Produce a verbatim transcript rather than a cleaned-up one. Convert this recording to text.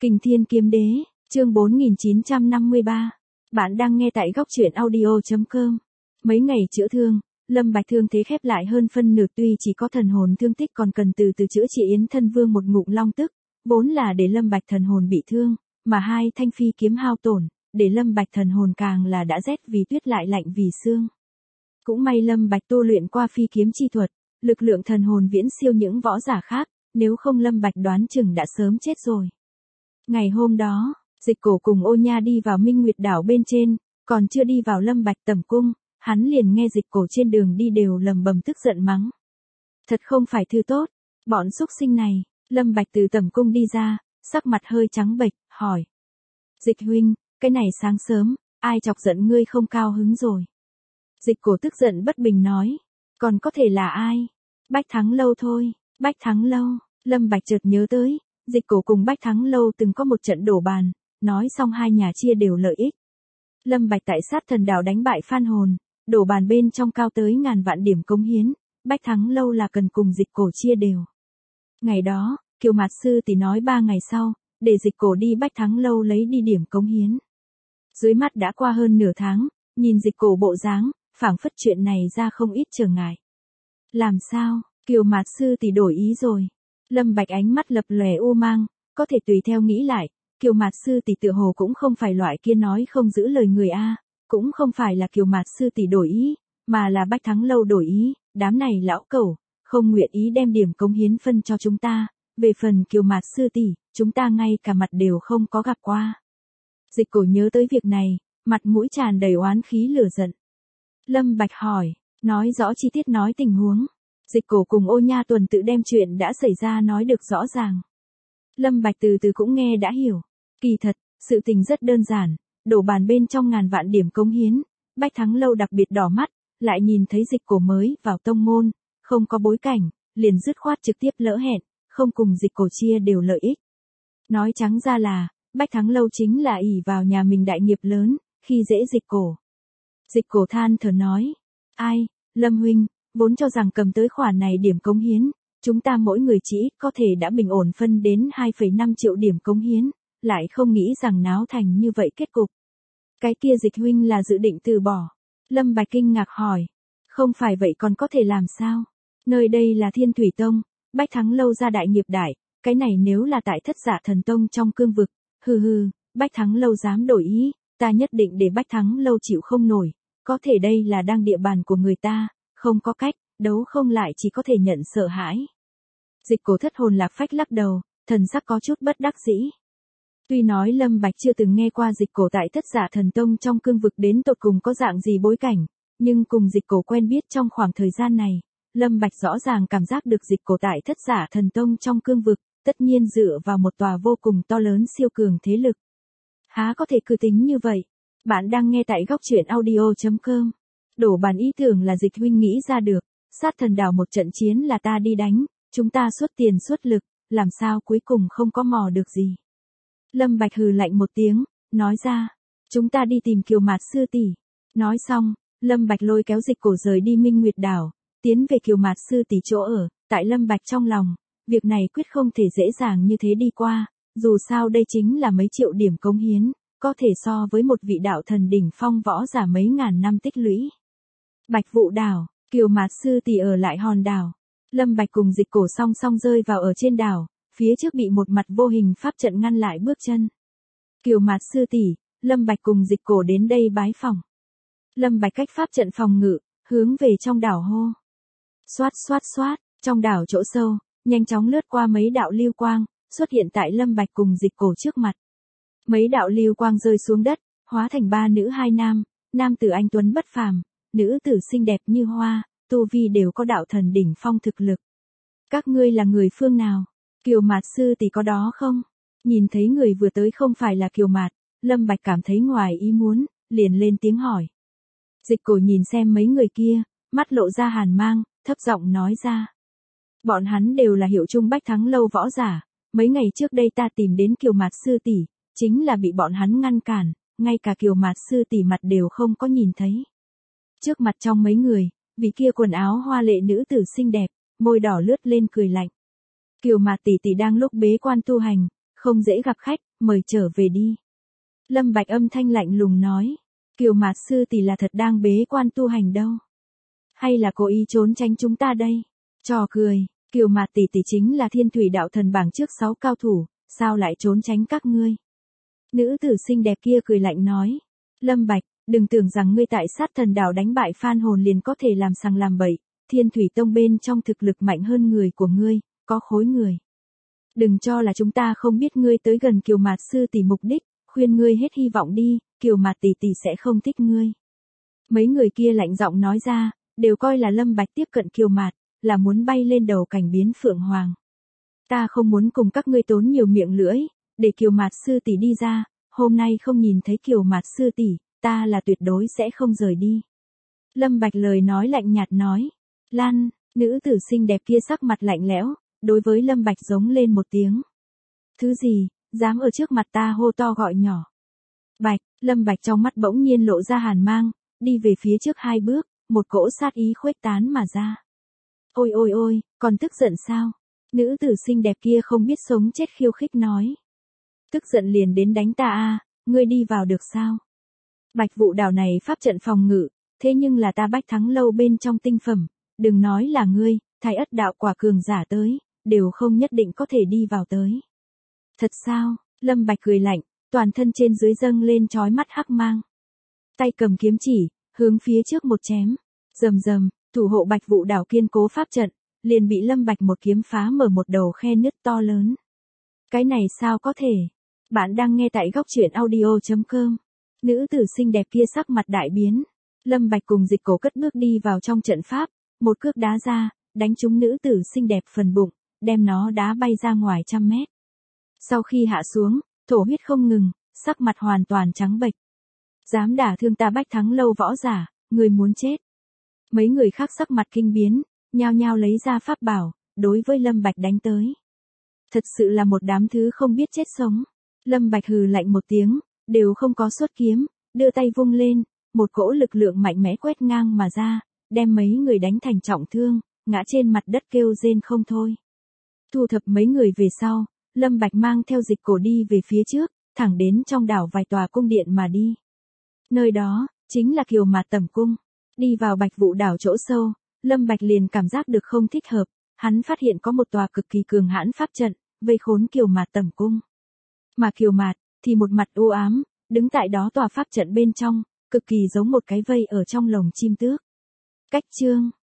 Kình Thiên Kiếm Đế, chương bốn nghìn chín trăm năm mươi ba. Bạn đang nghe tại góc truyện audio chấm com. Mấy ngày chữa thương, Lâm Bạch thương thế khép lại hơn phân nửa, tuy chỉ có thần hồn thương tích còn cần từ từ chữa trị. Yến Thân Vương một ngụm long tức, vốn là để Lâm Bạch thần hồn bị thương, mà hai thanh phi kiếm hao tổn, để Lâm Bạch thần hồn càng là đã rét vì tuyết lại lạnh vì xương. Cũng may Lâm Bạch tu luyện qua phi kiếm chi thuật, lực lượng thần hồn viễn siêu những võ giả khác, nếu không Lâm Bạch đoán chừng đã sớm chết rồi. Ngày hôm đó, Dịch Cổ cùng Ô Nha đi vào Minh Nguyệt đảo bên trên, còn chưa đi vào Lâm Bạch tẩm cung, hắn liền nghe Dịch Cổ trên đường đi đều lầm bầm tức giận mắng. Thật không phải thứ tốt, bọn súc sinh này. Lâm Bạch từ tẩm cung đi ra, sắc mặt hơi trắng bệch, hỏi. Dịch huynh, cái này sáng sớm, ai chọc giận ngươi không cao hứng rồi? Dịch Cổ tức giận bất bình nói. Còn có thể là ai? Bách Thắng Lâu thôi. Bách Thắng Lâu. Lâm Bạch chợt nhớ tới, Dịch Cổ cùng Bách Thắng Lâu từng có một trận đổ bàn, nói xong hai nhà chia đều lợi ích. Lâm Bạch tại Sát Thần Đảo đánh bại Phan Hồn, đổ bàn bên trong cao tới ngàn vạn điểm cống hiến, Bách Thắng Lâu là cần cùng Dịch Cổ chia đều. Ngày đó, Kiều Mạt Sư tỷ nói ba ngày sau, để Dịch Cổ đi Bách Thắng Lâu lấy đi điểm cống hiến. Dưới mắt đã qua hơn nửa tháng, nhìn Dịch Cổ bộ dáng, phảng phất chuyện này ra không ít trở ngại. Làm sao, Kiều Mạt Sư tỷ đổi ý rồi? Lâm Bạch ánh mắt lập lòe u mang, có thể tùy theo nghĩ lại, Kiều Mạt Sư tỷ tựa hồ cũng không phải loại kia nói không giữ lời người a, cũng không phải là Kiều Mạt Sư tỷ đổi ý, mà là Bách Thắng Lâu đổi ý, đám này lão cẩu, không nguyện ý đem điểm cống hiến phân cho chúng ta, về phần Kiều Mạt Sư tỷ, chúng ta ngay cả mặt đều không có gặp qua. Dịch Cổ nhớ tới việc này, mặt mũi tràn đầy oán khí lửa giận. Lâm Bạch hỏi, nói rõ chi tiết nói tình huống. Dịch Cổ cùng Ô Nha tuần tự đem chuyện đã xảy ra nói được rõ ràng. Lâm Bạch từ từ cũng nghe đã hiểu. Kỳ thật, sự tình rất đơn giản, đổ bàn bên trong ngàn vạn điểm cống hiến, Bách Thắng Lâu đặc biệt đỏ mắt, lại nhìn thấy Dịch Cổ mới vào tông môn, không có bối cảnh, liền dứt khoát trực tiếp lỡ hẹn, không cùng Dịch Cổ chia đều lợi ích. Nói trắng ra là, Bách Thắng Lâu chính là ỷ vào nhà mình đại nghiệp lớn, khi dễ Dịch Cổ. Dịch Cổ than thở nói, ai, Lâm huynh, vốn cho rằng cầm tới khoản này điểm cống hiến, chúng ta mỗi người chỉ có thể đã bình ổn phân đến hai phẩy năm triệu điểm cống hiến, lại không nghĩ rằng náo thành như vậy kết cục. Cái kia Dịch huynh là dự định từ bỏ. Lâm Bạch kinh ngạc hỏi, không phải vậy còn có thể làm sao? Nơi đây là Thiên Thủy Tông, Bách Thắng Lâu ra đại nghiệp đại, cái này nếu là tại Thất Dạ Thần Tông trong cương vực, hừ hừ, Bách Thắng Lâu dám đổi ý, ta nhất định để Bách Thắng Lâu chịu không nổi, có thể đây là đang địa bàn của người ta, không có cách, đấu không lại chỉ có thể nhận sợ hãi. Dịch Cổ thất hồn lạc phách lắc đầu, thần sắc có chút bất đắc dĩ. Tuy nói Lâm Bạch chưa từng nghe qua Dịch Cổ tại Thất Dạ Thần Tông trong cương vực đến tột cùng có dạng gì bối cảnh, nhưng cùng Dịch Cổ quen biết trong khoảng thời gian này, Lâm Bạch rõ ràng cảm giác được Dịch Cổ tại Thất Dạ Thần Tông trong cương vực, tất nhiên dựa vào một tòa vô cùng to lớn siêu cường thế lực. Há có thể cứ tính như vậy? Bạn đang nghe tại góc truyện audio chấm com. Đổ bàn ý tưởng là Dịch huynh nghĩ ra được, Sát Thần Đảo một trận chiến là ta đi đánh, chúng ta xuất tiền xuất lực, làm sao cuối cùng không có mò được gì. Lâm Bạch hừ lạnh một tiếng, nói ra, chúng ta đi tìm Kiều Mạt Sư tỷ. Nói xong, Lâm Bạch lôi kéo Dịch Cổ rời đi Minh Nguyệt đảo, tiến về Kiều Mạt Sư tỷ chỗ ở. Tại Lâm Bạch trong lòng, việc này quyết không thể dễ dàng như thế đi qua, dù sao đây chính là mấy triệu điểm cống hiến, có thể so với một vị đạo thần đỉnh phong võ giả mấy ngàn năm tích lũy. Bạch Vụ đảo, Kiều Mạt Sư tỷ ở lại hòn đảo. Lâm Bạch cùng Dịch Cổ song song rơi vào ở trên đảo, phía trước bị một mặt vô hình pháp trận ngăn lại bước chân. Kiều Mạt Sư tỷ, Lâm Bạch cùng Dịch Cổ đến đây bái phỏng. Lâm Bạch cách pháp trận phòng ngự, hướng về trong đảo hô. Xoát xoát xoát, trong đảo chỗ sâu, nhanh chóng lướt qua mấy đạo lưu quang, xuất hiện tại Lâm Bạch cùng Dịch Cổ trước mặt. Mấy đạo lưu quang rơi xuống đất, hóa thành ba nữ hai nam, nam tử anh tuấn bất phàm, nữ tử xinh đẹp như hoa, tu vi đều có đạo thần đỉnh phong thực lực. Các ngươi là người phương nào? Kiều Mạt Sư tỷ có đó không? Nhìn thấy người vừa tới không phải là Kiều Mạt, Lâm Bạch cảm thấy ngoài ý muốn, liền lên tiếng hỏi. Dịch Cổ nhìn xem mấy người kia, mắt lộ ra hàn mang, thấp giọng nói ra. Bọn hắn đều là hiệu trung Bách Thắng Lâu võ giả, mấy ngày trước đây ta tìm đến Kiều Mạt Sư tỷ, chính là bị bọn hắn ngăn cản, ngay cả Kiều Mạt Sư tỷ mặt đều không có nhìn thấy. Trước mặt trong mấy người, vị kia quần áo hoa lệ nữ tử xinh đẹp, môi đỏ lướt lên cười lạnh. Kiều Mạt tỷ tỷ đang lúc bế quan tu hành, Không dễ gặp khách, mời trở về đi. Lâm Bạch âm thanh lạnh lùng nói. Kiều Mạt sư tỷ là thật đang bế quan tu hành đâu. Hay là cố ý trốn tránh chúng ta đây? Trò cười, Kiều Mạt tỷ tỷ chính là thiên thủy đạo thần bảng trước sáu cao thủ, sao lại trốn tránh các ngươi? Nữ tử xinh đẹp kia cười lạnh nói. Lâm Bạch, đừng tưởng rằng ngươi tại sát thần đảo đánh bại Phan Hồn liền có thể làm sằng làm bậy, thiên thủy tông bên trong thực lực mạnh hơn người của ngươi, có khối người. Đừng cho là chúng ta không biết ngươi tới gần Kiều Mạt sư tỷ mục đích, khuyên ngươi hết hy vọng đi, Kiều Mạt tỷ tỷ sẽ không thích ngươi. Mấy người kia lạnh giọng nói ra, đều coi là Lâm Bạch tiếp cận Kiều Mạt, là muốn bay lên đầu cảnh biến phượng hoàng. Ta không muốn cùng các ngươi tốn nhiều miệng lưỡi, để Kiều Mạt sư tỷ đi ra, hôm nay không nhìn thấy Kiều Mạt sư tỷ, ta là tuyệt đối sẽ không rời đi. Lâm Bạch lời nói lạnh nhạt nói. Lan, nữ tử xinh đẹp kia sắc mặt lạnh lẽo, đối với Lâm Bạch giống lên một tiếng. Thứ gì, dám ở trước mặt ta hô to gọi nhỏ. Bạch, Lâm Bạch trong mắt bỗng nhiên lộ ra hàn mang, đi về phía trước hai bước, một cỗ sát ý khuếch tán mà ra. Ôi ôi ôi, còn tức giận sao? Nữ tử xinh đẹp kia không biết sống chết khiêu khích nói. Tức giận liền đến đánh ta a, ngươi đi vào được sao? Bạch Vũ đảo này pháp trận phòng ngự, thế nhưng là ta Bách Thắng lâu bên trong tinh phẩm, đừng nói là ngươi, Thái Ất đạo quả cường giả tới, đều không nhất định có thể đi vào tới. Thật sao? Lâm Bạch cười lạnh, toàn thân trên dưới dâng lên chói mắt hắc mang. Tay cầm kiếm chỉ, hướng phía trước một chém. Rầm rầm, thủ hộ Bạch Vũ đảo kiên cố pháp trận, liền bị Lâm Bạch một kiếm phá mở một đầu khe nứt to lớn. Cái này sao có thể? Bạn đang nghe tại góc truyện audio chấm com. Nữ tử xinh đẹp kia sắc mặt đại biến. Lâm Bạch cùng Dịch Cổ cất bước đi vào trong trận pháp, một cước đá ra, đánh trúng nữ tử xinh đẹp phần bụng, đem nó đá bay ra ngoài trăm mét. Sau khi hạ xuống, thổ huyết không ngừng, sắc mặt hoàn toàn trắng bệch. Dám đả thương ta Bách Thắng lâu võ giả, người muốn chết. Mấy người khác sắc mặt kinh biến, nhao nhao lấy ra pháp bảo, đối với Lâm Bạch đánh tới. Thật sự là một đám thứ không biết chết sống. Lâm Bạch hừ lạnh một tiếng, đều không có xuất kiếm, đưa tay vung lên, một cỗ lực lượng mạnh mẽ quét ngang mà ra, đem mấy người đánh thành trọng thương, ngã trên mặt đất kêu rên không thôi. Thu thập mấy người về sau, Lâm Bạch mang theo Dịch Cổ đi về phía trước, thẳng đến trong đảo vài tòa cung điện mà đi. Nơi đó, chính là Kiều Mạt tẩm cung. Đi vào Bạch Vũ đảo chỗ sâu, Lâm Bạch liền cảm giác được không thích hợp, hắn phát hiện có một tòa cực kỳ cường hãn pháp trận, vây khốn Kiều Mạt tẩm cung. Mà Kiều Mạt, thì một mặt u ám, đứng tại đó tòa pháp trận bên trong, cực kỳ giống một cái vây ở trong lồng chim tước. Cách chương